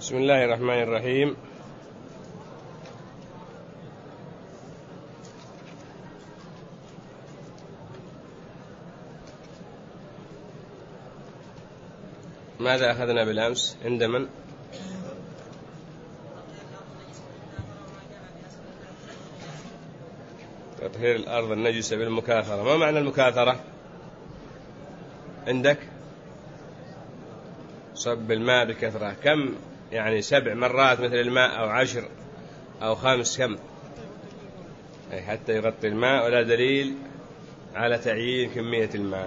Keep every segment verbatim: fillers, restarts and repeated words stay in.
بسم الله الرحمن الرحيم. ماذا أخذنا بالأمس عند من؟ تطهير الأرض النجسة بالمكاثرة. ما معنى المكاثرة عندك؟ صب الماء بكثرة. كم يعني؟ سبع مرات مثل الماء أو عشر أو خمس؟ كم؟ أي حتى يغطي الماء، ولا دليل على تعيين كمية الماء.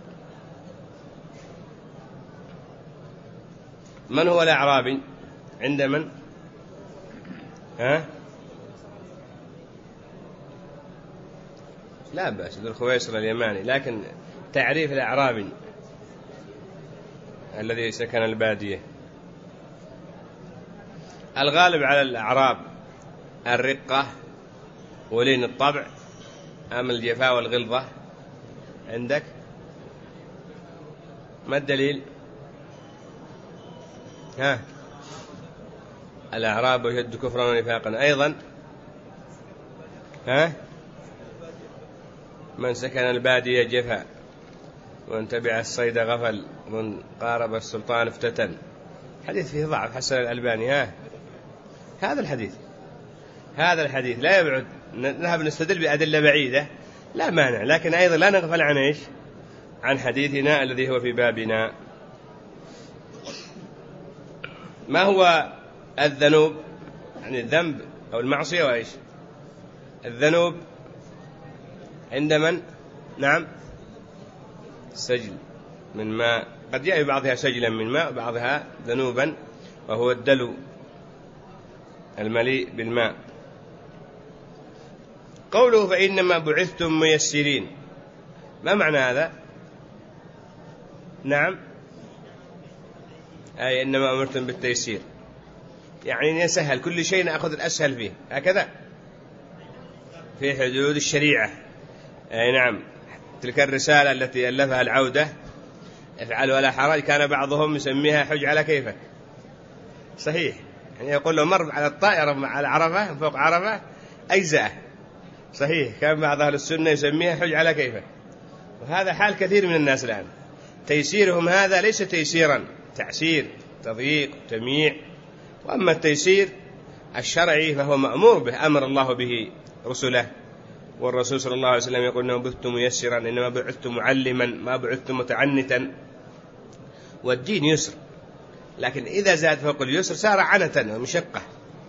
من هو الأعرابي عند من؟ ها؟ لا بأس، ذو الخويصر اليماني، لكن تعريف الأعرابي الذي سكن البادية. الغالب على الأعراب الرقة ولين الطبع أم الجفاء والغلظة عندك؟ ما الدليل؟ ها؟ الأعراب يشد كفرا ونفاقا أيضا. ها؟ من سكن البادية جفا، ومن تبع الصيد غفل، ومن قارب السلطان افتتن. حديث فيه ضعف، حسن الألباني. ها؟ هذا الحديث هذا الحديث لا يبعد، نذهب نستدل بأدلة بعيدة لا مانع، لكن أيضا لا نغفل عن إيش؟ عن حديثنا الذي هو في بابنا. ما هو الذنوب؟ يعني الذنب أو المعصية، وإيش الذنوب عند من؟ نعم، سجل من ماء. قد جاء بعضها سجلا من ماء وبعضها ذنوبا، وهو الدلو المليء بالماء. قوله فإنما بعثتم ميسرين، ما معنى هذا؟ نعم، أي إنما أمرتم بالتيسير، يعني يسهل كل شيء، نأخذ الأسهل فيه، هكذا في حدود الشريعة. أي نعم. تلك الرسالة التي ألفها العودة، افعل ولا حرج، كان بعضهم يسميها حج على كيفك. صحيح، يعني يقول له مر على الطائرة على عرفة، فوق عرفة أجزاء. صحيح، كان بعض أهل السنة يسميها حج على كيفك، وهذا حال كثير من الناس الآن. تيسيرهم هذا ليس تيسيرا، تعسير، تضييق، تمييع. وأما التيسير الشرعي فهو مأمور به، أمر الله به رسله، والرسول صلى الله عليه وسلم يقول إنما بعثت ميسرا، إنما بعثت معلما، ما بعثت متعنتا. والدين يسر، لكن إذا زاد فوق اليسر صار عنة ومشقة.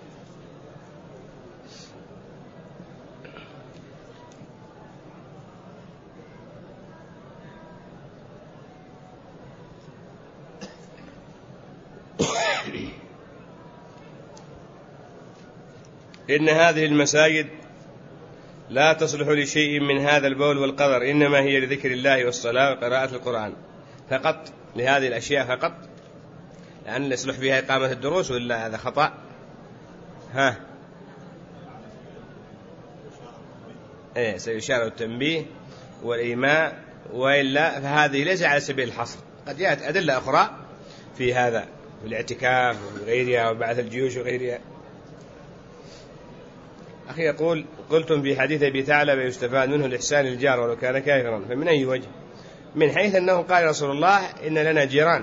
إن هذه المساجد لا تصلح لشيء من هذا البول والقدر، إنما هي لذكر الله والصلاة وقراءة القرآن فقط، لهذه الأشياء فقط، لأن يصلح فيها إقامة الدروس، ولا هذا خطأ؟ ها؟ إيه، سيشار التنبيه والإيماء، وإلا فهذه ليس على سبيل الحصر. قد جاءت أدلة أخرى في هذا، في الاعتكاف وغيرها وبعث الجيوش وغيرها. أخي يقول قلتم في حديث أبي ثعلبة يستفاد منه الإحسان للجار ولو كان كافرا، فمن أي وجه؟ من حيث أنه قال رسول الله إن لنا جيران،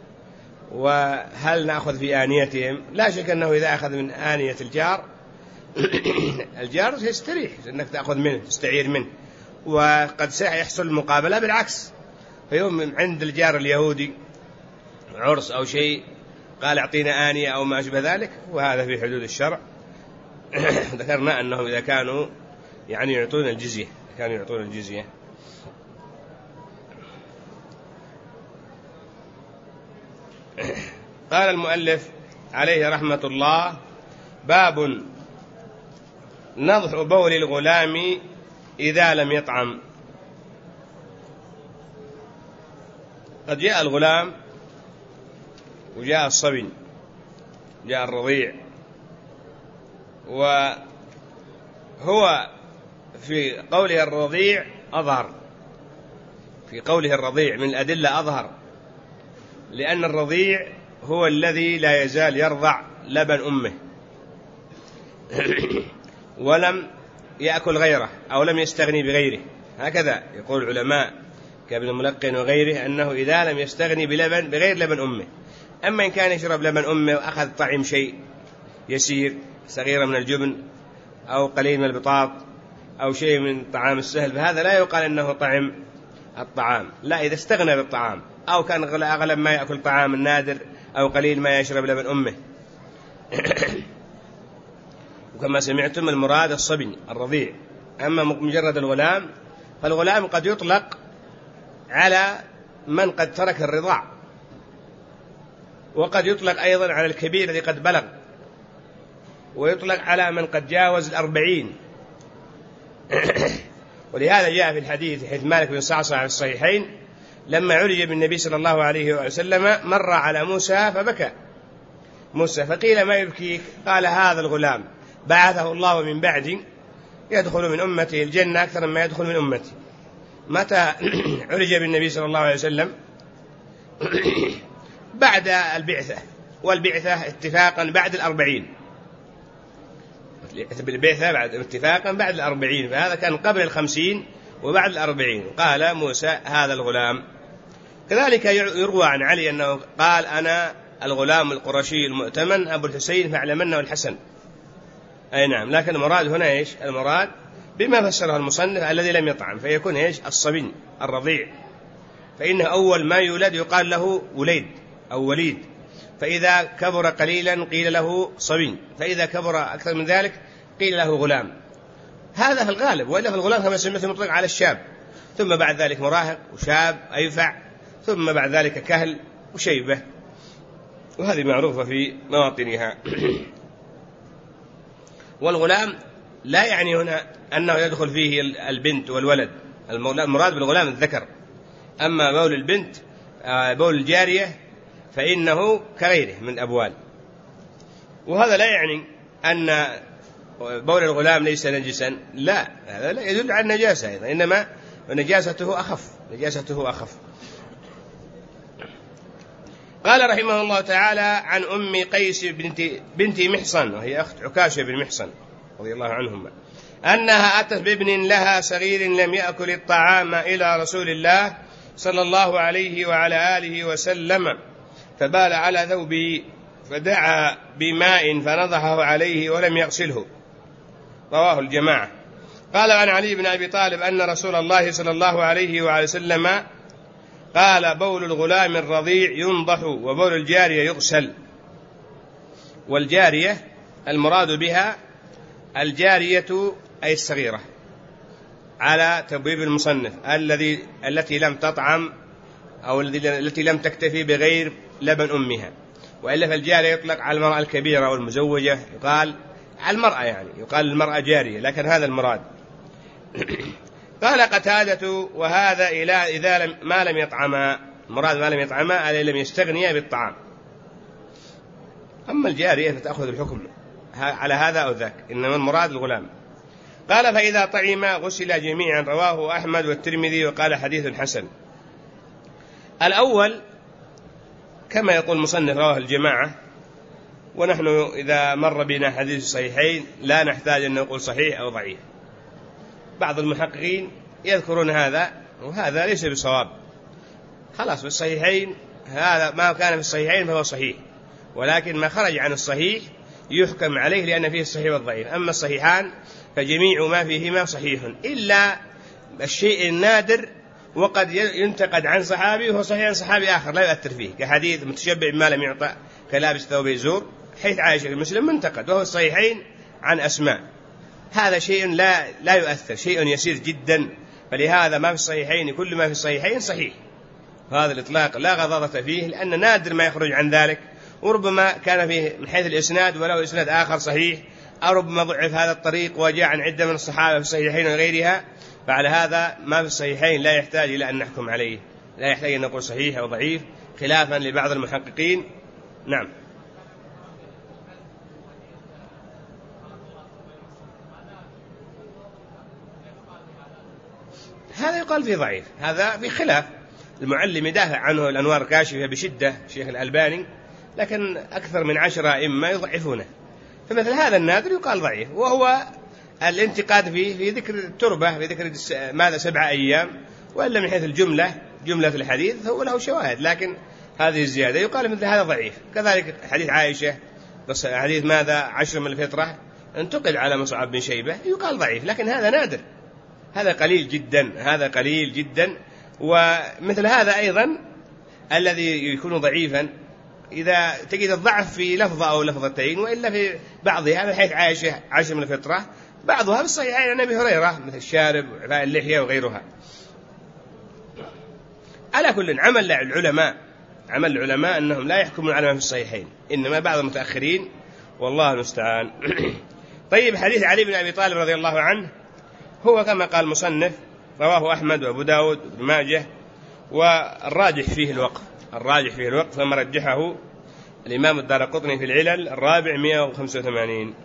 وهل نأخذ في آنيتهم؟ لا شك أنه إذا أخذ من آنية الجار الجار يستريح أنك تأخذ منه، تستعير منه، وقد سيحصل المقابلة بالعكس. فيوم عند الجار اليهودي عرس أو شيء قال أعطينا آنية أو ما أشبه ذلك، وهذا في حدود الشرع. ذكرنا أنهم إذا كانوا يعني يعطون الجزية، كانوا يعطون الجزية. قال المؤلف عليه رحمة الله: باب نضح بول الغلام إذا لم يطعم. قد جاء الغلام وجاء الصبي، جاء الرضيع، وهو في قوله الرضيع أظهر، في قوله الرضيع من الأدلة أظهر، لأن الرضيع هو الذي لا يزال يرضع لبن أمه ولم يأكل غيره أو لم يستغني بغيره. هكذا يقول العلماء كابن الملقن وغيره أنه إذا لم يستغني بلبن بغير لبن أمه. أما إن كان يشرب لبن أمه وأخذ طعم شيء يسير، صغيرة من الجبن أو قليل من البطاط أو شيء من الطعام السهل، فهذا لا يقال أنه طعم الطعام، لا، إذا استغنى بالطعام أو كان أغلب ما يأكل طعام النادر أو قليل ما يشرب لبن أمه. وكما سمعتم المراد الصبي الرضيع. أما مجرد الغلام فالغلام قد يطلق على من قد ترك الرضاع، وقد يطلق أيضا على الكبير الذي قد بلغ، ويطلق على من قد جاوز الأربعين. ولهذا جاء في الحديث حيث مالك بن صعصع في الصحيحين لما عرج بالنبي صلى الله عليه وسلم مر على موسى فبكى موسى فقيل ما يبكيك؟ قال هذا الغلام بعثه الله من بعدي يدخل من أمته الجنة أكثر مما يدخل من أمتي. متى عرج بالنبي صلى الله عليه وسلم؟ بعد البعثة، والبعثة اتفاقا بعد الأربعين، بالبعثة بعد اتفاقا بعد الأربعين، فهذا كان قبل الخمسين وبعد الأربعين. قال موسى هذا الغلام. كذلك يروى عن علي أنه قال أنا الغلام القرشي المؤتمن أبو الحسين فاعلمنه الحسن. أي نعم، لكن المراد هنا إيش؟ المراد بما فسره المصنف الذي لم يطعم، فيكون إيش؟ الصبي الرضيع، فإنه أول ما يولد يقال له وليد أو وليد، فإذا كبر قليلا قيل له صبي، فإذا كبر أكثر من ذلك قيل له غلام. هذا في الغالب، وإلا في الغلام كما سمعت مطلق على الشاب، ثم بعد ذلك مراهق وشاب أيفع، ثم بعد ذلك كهل وشيبة، وهذه معروفة في مواطنها. والغلام لا يعني هنا أنه يدخل فيه البنت والولد، المراد بالغلام الذكر. أما بول البنت بول الجارية فإنه كغيره من الأبوال. وهذا لا يعني أن بول الغلام ليس نجسا، لا، هذا لا يدل على النجاسة أيضا، إنما نجاسته أخف، نجاسته أخف. قال رحمه الله تعالى عن أم قيس بنت, بنت محصن، وهي أخت عكاشة بن محصن رضي الله عنهما، أنها أتت بابن لها صغير لم يأكل الطعام إلى رسول الله صلى الله عليه وعلى آله وسلم، فبال على ثوبه فدعا بماء فنضحه عليه ولم يغسله. رواه الجماعة. قال عن علي بن أبي طالب أن رسول الله صلى الله عليه وعلى وسلم قال بول الغلام الرضيع ينضح وبول الجارية يغسل. والجارية المراد بها الجارية أي الصغيرة على تبويب المصنف الذي التي لم تطعم أو التي لم تكتفي بغير لبن أمها، وإلا فالجارية يطلق على المرأة الكبيرة والمزوجة، يقال على المرأة يعني يقال المرأة جارية، لكن هذا المراد. قال قتادة وهذا إلى إذا لم ما لم يطعما، المراد ما لم يطعما أي لم يستغنيا بالطعام. أما الجارية فتأخذ الحكم على هذا أو ذاك، إنما المراد الغلام. قال فإذا طعم غسل جميعا. رواه أحمد والترمذي وقال حديث حسن. الأول كما يقول المصنف رواه الجماعة، ونحن إذا مر بنا حديث صحيحين لا نحتاج أن نقول صحيح أو ضعيف. بعض المحققين يذكرون هذا وهذا ليس بصواب، خلاص في الصحيحين هذا ما كان في الصحيحين فهو صحيح، ولكن ما خرج عن الصحيح يحكم عليه لأن فيه الصحيح والضعيف. أما الصحيحان فجميع ما فيهما صحيح إلا الشيء النادر وقد ينتقد عن صحابي وهو صحيح عن صحابي آخر لا يؤثر فيه، كحديث متشبع بما لم يعطى كلابس ثوب زور حيث عائشة المسلم منتقد وهو الصحيحين عن أسماء، هذا شيء لا لا يؤثر، شيء يسير جدا. فلهذا ما في الصحيحين كل ما في الصحيحين صحيح، هذا الإطلاق لا غضاضة فيه لأن نادر ما يخرج عن ذلك، وربما كان فيه من حيث الإسناد ولو إسناد آخر صحيح، أو ربما ضعف هذا الطريق وجاء عن عدة من الصحابة في الصحيحين وغيرها. فعلى هذا ما في الصحيحين لا يحتاج إلى أن نحكم عليه، لا يحتاج أن نقول صحيح أو ضعيف خلافا لبعض المحققين. نعم. هذا يقال فيه ضعيف، هذا في خلاف، المعلم يدافع عنه الأنوار الكاشفة بشدة شيخ الألباني، لكن أكثر من عشرة أئمة يضعفونه، فمثل هذا النادر يقال ضعيف. وهو الانتقاد فيه في ذكر التربة، في ذكر ماذا سبعة أيام، وإلا من حيث الجملة جملة الحديث هو له شواهد، لكن هذه الزيادة يقال مثل هذا ضعيف. كذلك حديث عائشة بس حديث ماذا عشر من الفطرة انتقد على مصعب بن شيبة يقال ضعيف، لكن هذا نادر، هذا قليل جدا، هذا قليل جدا. ومثل هذا أيضا الذي يكون ضعيفا إذا تجد الضعف في لفظة أو لفظتين، وإلا في بعضها من حيث عائشة عشر من الفطرة، بعضها في الصحيحين عن أبي هريرة مثل الشارب وعفاء اللحية وغيرها. على كل عمل العلماء عمل العلماء أنهم لا يحكمون على ما في الصحيحين، إنما بعض المتأخرين، والله المستعان. طيب، حديث علي بن أبي طالب رضي الله عنه هو كما قال المصنف رواه أحمد وأبو داود وابن ماجه، والراجح فيه الوقف، الراجح فيه الوقف فما رجحه الإمام الدارقطني في العلل الرابع مئة وخمسة وثمانين.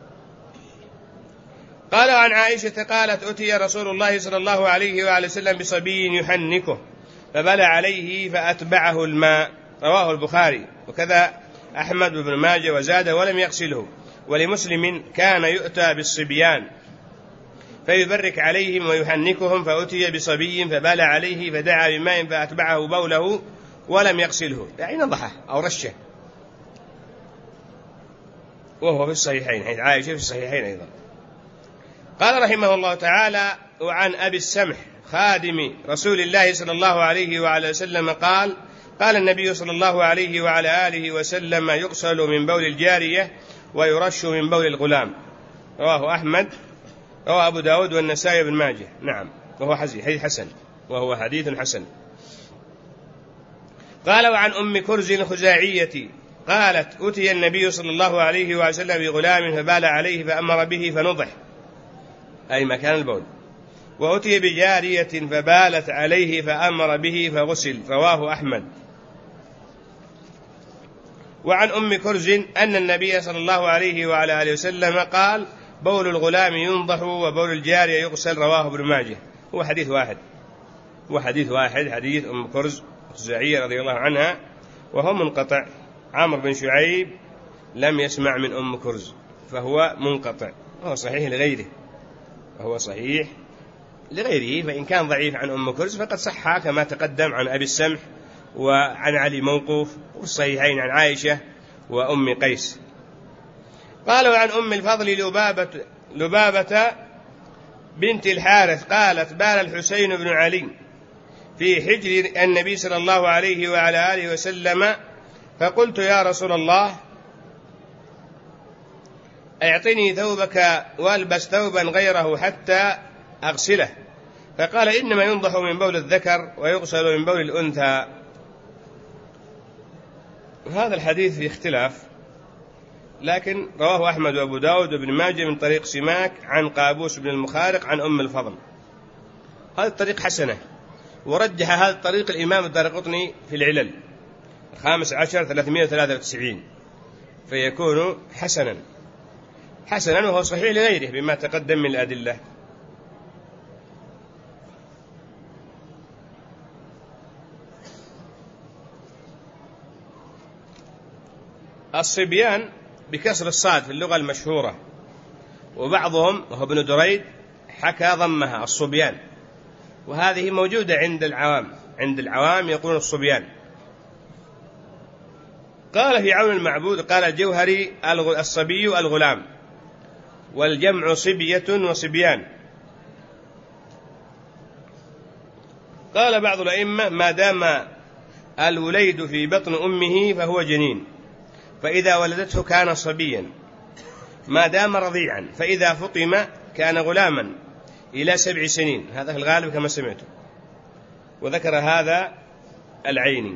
قال عن عائشة قالت: أتي رسول الله صلى الله عليه وآله وسلم بصبي يحنكه فبلى عليه فأتبعه الماء، رواه البخاري وكذا أحمد بن ماجه وزاد ولم يغسله. ولمسلم: كان يؤتى بالصبيان فيبرك عليهم ويحنكهم، فأتي بصبي فبال عليه فدعا بماء فأتبعه بوله ولم يغسله، يعني نضحه أو رشه، وهو في الصحيحين، حيث عائشة في الصحيحين أيضا. قال رحمه الله تعالى: وعن أبي السمح خادم رسول الله صلى الله عليه وعلى وسلم قال: قال النبي صلى الله عليه وعلى آله وسلم: يغسل من بول الجارية ويرش من بول الغلام، رواه أحمد، رواه أبو داود والنسائي بن ماجه. نعم، وهو حديث حسن، وهو حديث حسن. قال: وعن أم كرز الخزاعية قالت: أتي النبي صلى الله عليه وسلم بغلام فبال عليه فأمر به فنضح، أي مكان البول، وأتي بجارية فبالت عليه فأمر به فغسل، رواه أحمد. وعن أم كرز أن النبي صلى الله عليه وعلى آله وسلم قال: بول الغلام ينضح وبول الجارية يغسل، رواه ابن ماجه. هو حديث واحد، هو حديث واحد، حديث أم كرز الخزاعية رضي الله عنها، وهو منقطع. عمرو بن شعيب لم يسمع من أم كرز فهو منقطع، وهو صحيح لغيره، وهو صحيح لغيره، فإن كان ضعيف عن أم كرز فقد صح كما تقدم عن أبي السمح وعن علي موقوف، والصحيحين عن عائشة وأم قيس. قالوا عن أم الفضل لبابة, لبابة بنت الحارث قالت: بال الحسين بن علي في حجر النبي صلى الله عليه وعلى آله وسلم، فقلت: يا رسول الله، اعطني ثوبك والبس ثوبا غيره حتى أغسله، فقال: إنما ينضح من بول الذكر ويغسل من بول الأنثى. هذا الحديث في اختلاف، لكن رواه أحمد وأبو داود وابن ماجه من طريق سماك عن قابوس بن المخارق عن أم الفضل. هذا الطريق حسنة، ورجح هذا الطريق الإمام الدارقطني في العلل الخامس عشر ثلاثمائة وثلاثة وتسعين، فيكون حسنا حسنا وهو صحيح لغيره بما تقدم من الأدلة. الصبيان بكسر الصاد في اللغة المشهورة، وبعضهم وهو ابن دريد حكى ضمها الصبيان، وهذه موجودة عند العوام، عند العوام يقولون الصبيان. قال في عون المعبود قال الجوهري: الصبي الغلام، والجمع صبية وصبيان. قال بعض الأئمة: ما دام الوليد في بطن أمه فهو جنين، فإذا ولدته كان صبيا، ما دام رضيعا، فإذا فطم كان غلاما إلى سبع سنين، هذا في الغالب كما سمعته. وذكر هذا العيني.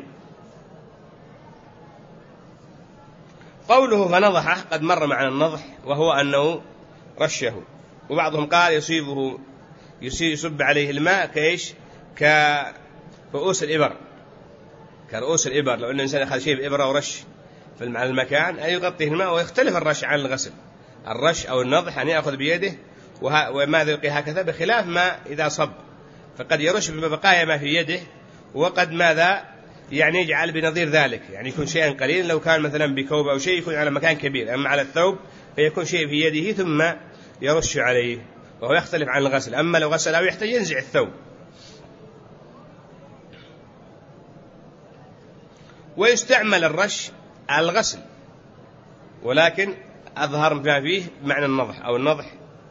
قوله فنضحه قد مر معنا النضح، وهو أنه رشه، وبعضهم قال يصيبه يصيب يصب عليه الماء كإيش كرؤوس الإبر، كرؤوس الإبر، لو أن الإنسان أخذ شيء بإبرة ورش في المكان أن يغطيه الماء، ويختلف الرش عن الغسل. الرش أو النضح أن يأخذ بيده وما يلقي هكذا، بخلاف ما إذا صب فقد يرش ببقايا ما في يده، وقد ماذا يعني يجعل بنظير ذلك، يعني يكون شيئا قليلا، لو كان مثلا بكوب أو شيء يكون على مكان كبير، أما على الثوب فيكون شيء في يده ثم يرش عليه، وهو يختلف عن الغسل. أما لو غسل أو يحتاج ينزع الثوب. ويستعمل الرش على الغسل، ولكن أظهر ما فيه معنى النضح أو النضح.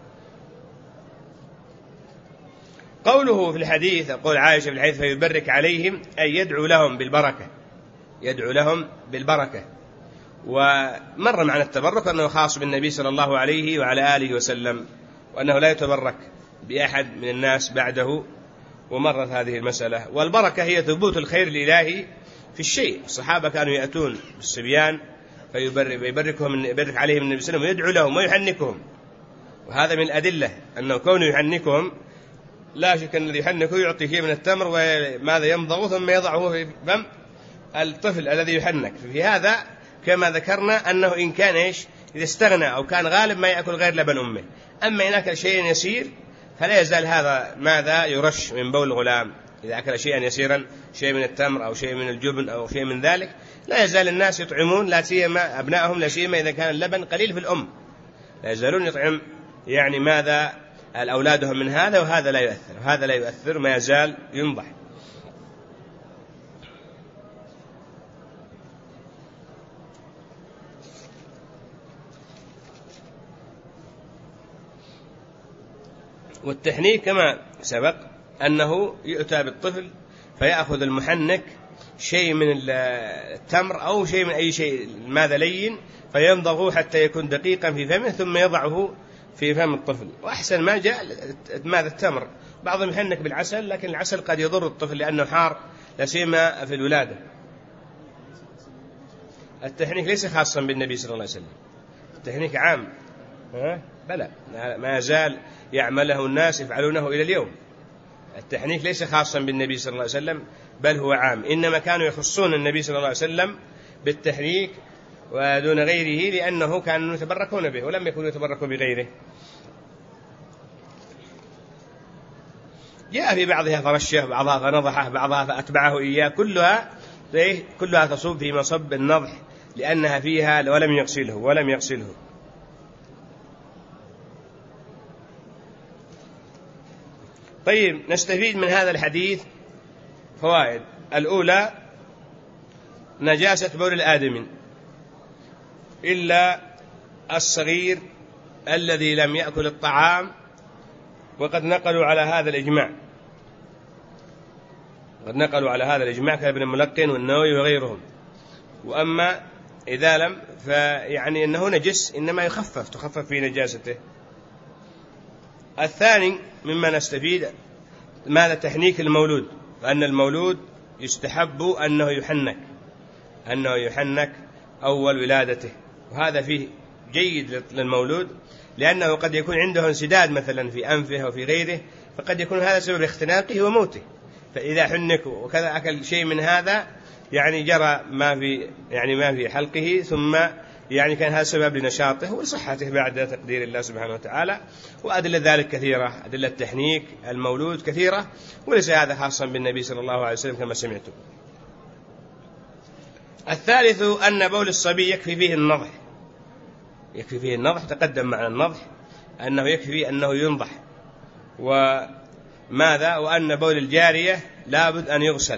قوله في الحديث، قول عائشة في الحديث فيبرك عليهم، أي يدعو لهم بالبركة، يدعو لهم بالبركة. ومر معنى التبرك أنه خاص بالنبي صلى الله عليه وعلى آله وسلم، وأنه لا يتبرك بأحد من الناس بعده، ومرت هذه المسألة. والبركة هي ثبوت الخير الإلهي في الشيء. الصحابة كانوا يأتون بالصبيان فيبركهم، يبرك عليهم النبي صلى الله عليه وسلم ويدعو لهم ويحنكهم، وهذا من الأدلة أنه كونه يحنكهم لا شك أن الذي يحنكه يعطي فيه من التمر وماذا يمضغه ثم يضعه في فم الطفل الذي يحنك. في هذا كما ذكرنا أنه إن كان إيش إذا استغنى أو كان غالب ما يأكل غير لبن أمه. أما إن أكل شيئا يسير فلا يزال هذا ماذا يرش من بول الغلام. إذا أكل شيئا يسيرا، شيء من التمر أو شيء من الجبن أو شيء من ذلك، لا يزال الناس يطعمون، لا سيما أبنائهم، لا سيما إذا كان اللبن قليل في الأم، لا يزالون يطعم يعني ماذا أولادهم من هذا، وهذا لا يؤثر، وهذا لا يؤثر، ما يزال ينضح. والتحنيك كما سبق أنه يؤتى بالطفل فيأخذ المحنك شيء من التمر أو شيء من أي شيء ماذا لين، فيمضغه حتى يكون دقيقا في فمه ثم يضعه في فم الطفل. وأحسن ما جاء ماذا التمر. بعضهم يحنك بالعسل، لكن العسل قد يضر الطفل لأنه حار، لا سيما في الولادة. التحنيك ليس خاصا بالنبي صلى الله عليه وسلم، التحنيك عام، ها؟ بلى ما زال يعمله الناس يفعلونه إلى اليوم. التحنيك ليس خاصا بالنبي صلى الله عليه وسلم، بل هو عام، إنما كانوا يخصون النبي صلى الله عليه وسلم بالتحنيك ودون غيره، لأنه كانوا يتبركون به ولم يكونوا يتبركوا بغيره. جاء في بعضها فرشه، بعضها فنضحه، بعضها فأتبعه إياه، كلها كلها تصب في مصب النضح، لأنها فيها ولم يغسله ولم يغسله. طيب، نستفيد من هذا الحديث فوائد. الأولى نجاسة بول الآدمي إلا الصغير الذي لم يأكل الطعام، وقد نقلوا على هذا الإجماع، قد نقلوا على هذا الإجماع كابن الملقن والنووي وغيرهم. وأما إذا لم فيعني أنه نجس، إنما يخفف تخفف في نجاسته. الثاني مما نستفيد ماذا تحنيك المولود، فأن المولود يستحب أنه يحنك، أنه يحنك أول ولادته، وهذا فيه جيد للمولود، لأنه قد يكون عنده انسداد مثلا في أنفه أو في غيره، فقد يكون هذا سبب اختناقه وموته. فإذا حنك وكذا أكل شيء من هذا يعني جرى ما في يعني ما في حلقه، ثم يعني كان هذا سبب لنشاطه ولصحته بعد تقدير الله سبحانه وتعالى. وأدلة ذلك كثيرة، أدلة تحنيك المولود كثيرة، وليس هذا خاصا بالنبي صلى الله عليه وسلم كما سمعتم. الثالث أن بول الصبي يكفي فيه النضح، يكفي فيه النضح، تقدم معنى النضح أنه يكفي أنه ينضح. وماذا وأن بول الجارية لابد أن يغسل.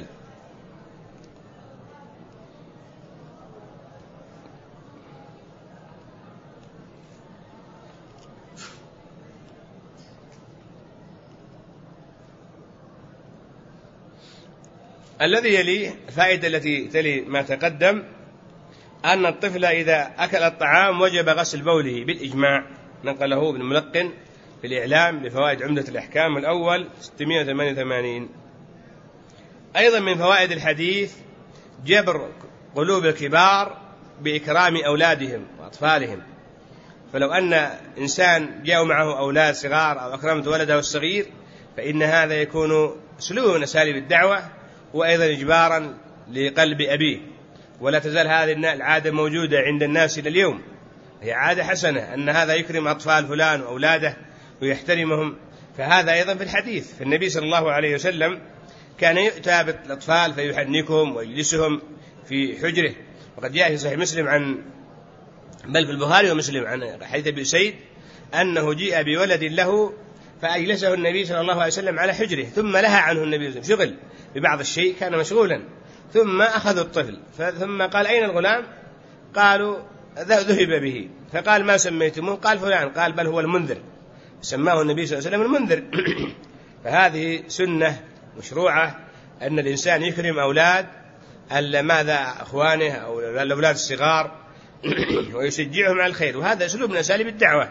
الذي يلي الفائدة التي تلي ما تقدم أن الطفل إذا أكل الطعام وجب غسل بوله بالإجماع، نقله ابن الملقن في الإعلام بفوائد عمدة الأحكام الأول ستمائة وثمانية وثمانين. أيضا من فوائد الحديث جبر قلوب الكبار بإكرام أولادهم وأطفالهم. فلو أن إنسان جاء معه أولاد صغار أو أكرمت ولده الصغير، فإن هذا يكون سلوك من أساليب الدعوة، وأيضا إجبارا لقلب أبيه. ولا تزال هذه العادة موجودة عند الناس إلى اليوم، هي عادة حسنة أن هذا يكرم أطفال فلان وأولاده ويحترمهم. فهذا أيضا في الحديث، فالنبي صلى الله عليه وسلم كان يؤتى بالأطفال فيحنكهم ويجلسهم في حجره. وقد جاء في صحيح مسلم عن بل في البخاري ومسلم عن حديث أبي سعيد أنه جيء بولد له فأجلسه النبي صلى الله عليه وسلم على حجره، ثم لها عنه النبي صلى الله عليه وسلم، شغل ببعض الشيء كان مشغولا، ثم أخذوا الطفل ثم قال أين الغلام؟ قالوا ذهب به، فقال ما سميتموه؟ قال فلان، قال بل هو المنذر، سماه النبي صلى الله عليه وسلم المنذر. فهذه سنة مشروعة أن الإنسان يكرم أولاد ماذا أخوانه أو الأولاد الصغار ويشجعهم على الخير، وهذا أسلوب من أساليب الدعوة.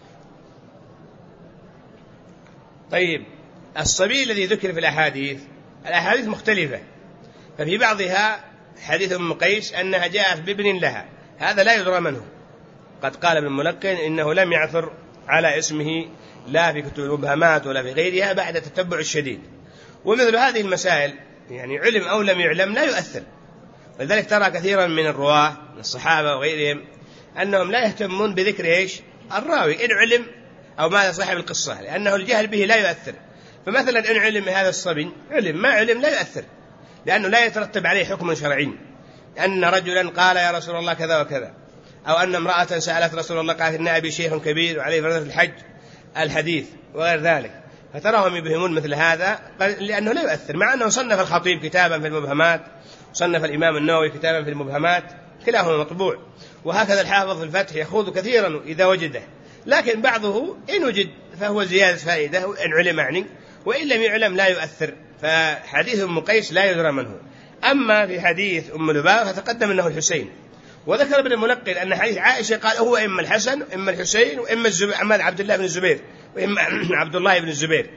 طيب الصبي الذي ذكر في الأحاديث، الأحاديث مختلفة، ففي بعضها حديث أم قيس أنها جاءت بابن لها، هذا لا يدرى من هو، قد قال ابن ملقن إنه لم يعثر على اسمه لا في كتب المبهمات ولا في غيرها بعد التتبع الشديد. ومثل هذه المسائل يعني علم أو لم يعلم لا يؤثر، ولذلك ترى كثيرا من الرواة من الصحابة وغيرهم أنهم لا يهتمون بذكر إيش الراوي إن علم أو ماذا صاحب القصة، لأنه الجهل به لا يؤثر. فمثلا إن علم هذا الصبي علم، ما علم لا يؤثر، لأنه لا يترتب عليه حكم شرعي، أن رجلا قال يا رسول الله كذا وكذا، أو أن امرأة سألت رسول الله قالت إن أبي شيخ كبير وعليه فرض الحج الحديث وغير ذلك، فتراهم يبهمون مثل هذا لأنه لا يؤثر، مع أنه صنف الخطيب كتابا في المبهمات، صنف الإمام النووي كتابا في المبهمات، كلاهما مطبوع، وهكذا الحافظ في الفتح يخوض كثيرا إذا وجده، لكن بعضه إن وجد فهو زيادة فائدة إن علم يعني، وإن لم يعلم لا يؤثر. فحديث أم قيس لا يدرى من هو. أما في حديث أم لبابة فتقدم أنه الحسين، وذكر ابن الملقن أن حديث عائشة قال هو إما الحسن وإما الحسين وإما الزبير عبد الله بن الزبير وإما عبد الله بن الزبير.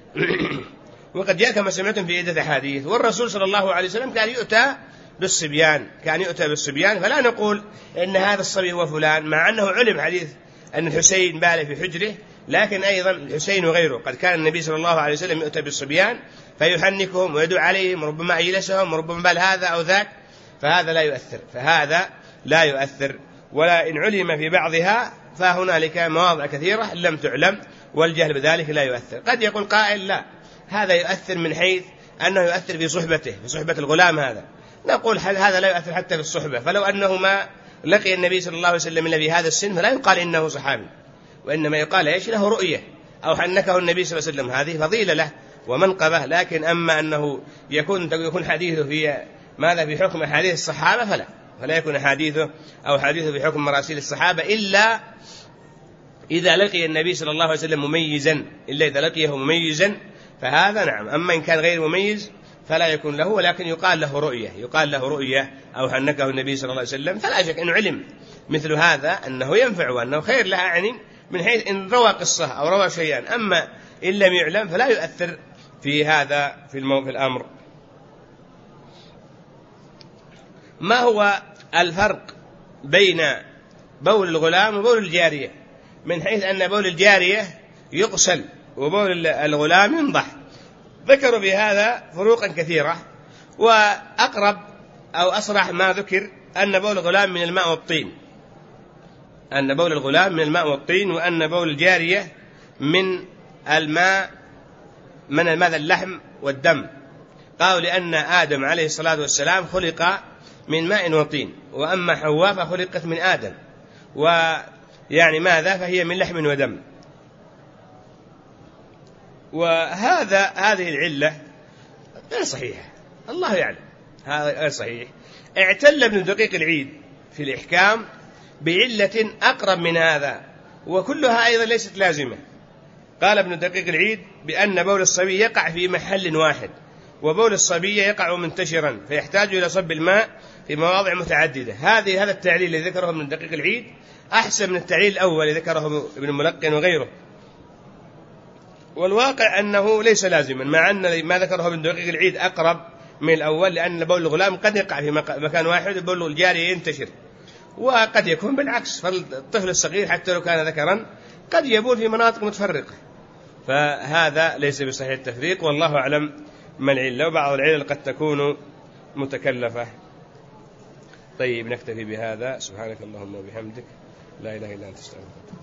وقد جاء كما سمعتم في عدة أحاديث. والرسول صلى الله عليه وسلم كان يؤتى بالصبيان، كان يؤتى بالصبيان، فلا نقول إن هذا الصبي هو فلان، مع أنه علم حديث أن الحسين بال في حجره، لكن أيضا الحسين وغيره قد كان النبي صلى الله عليه وسلم يؤتى بالصبيان فيحنكهم ويدعو عليهم، وربما أجلسهم وربما بال هذا أو ذاك، فهذا لا يؤثر، فهذا لا يؤثر. ولا إن علم في بعضها فهنالك مواضع كثيرة لم تعلم، والجهل بذلك لا يؤثر. قد يقول قائل لا، هذا يؤثر من حيث أنه يؤثر في صحبته، في صحبة الغلام، هذا نقول هذا لا يؤثر حتى في الصحبة، فلو أنه ما لقي النبي صلى الله عليه وسلم إلا في هذا السن فلا يقال إنه صحابي، وإنما يقال إيش له رؤية أو حنكه النبي صلى الله عليه وسلم، هذه فضيلة له ومنقبة. لكن أما أنه يكون يكون حديثه في ماذا في حكم حديث الصحابة فلا فلا يكون حديثه أو حديثه في حكم مراسيل الصحابة إلا إذا لقي النبي صلى الله عليه وسلم مميزا، إلا إذا لقيه مميزا فهذا نعم. أما إن كان غير مميز فلا يكون له، ولكن يقال له رؤية، يقال له رؤية أو حنكه النبي صلى الله عليه وسلم، فلا شك أنه علم مثل هذا أنه ينفع وأنه خير لها، يعني من حيث إن روى قصة أو روى شيئا. أما إن لم يعلم فلا يؤثر في هذا في المو... في الأمر. ما هو الفرق بين بول الغلام وبول الجارية؟ من حيث أن بول الجارية يغسل وبول الغلام ينضح. ذكروا بهذا فروقا كثيرة، وأقرب أو أصرح ما ذكر أن بول الغلام من الماء والطين، أن بول الغلام من الماء والطين، وأن بول الجارية من الماء من ماذا اللحم والدم. قالوا لأن آدم عليه الصلاة والسلام خلق من ماء وطين، وأما حواء فخلقت من آدم، ويعني ماذا فهي من لحم ودم. وهذا هذه العلة غير صحيحة، الله يعلم هذا غير صحيح. اعتل ابن دقيق العيد في الإحكام بعلة أقرب من هذا، وكلها أيضا ليست لازمة. قال ابن دقيق العيد بأن بول الصبي يقع في محل واحد، وبول الصبي يقع منتشرا فيحتاج إلى صب الماء في مواضع متعددة. هذه هذا التعليل الذي ذكره ابن دقيق العيد أحسن من التعليل الأول الذي ذكره ابن ملقن وغيره. والواقع أنه ليس لازما، مع أن ما ذكره ابن دقيق العيد أقرب من الأول، لأن بول الغلام قد يقع في مكان واحد وبول الجارية ينتشر، وقد يكون بالعكس، فالطفل الصغير حتى لو كان ذكرا قد يبول في مناطق متفرقة، فهذا ليس بصحيح التفريق، والله أعلم ما العلة، وبعض العلل قد تكون متكلفة. طيب نكتفي بهذا، سبحانك اللهم وبحمدك، لا إله إلا أنت، استغفرك.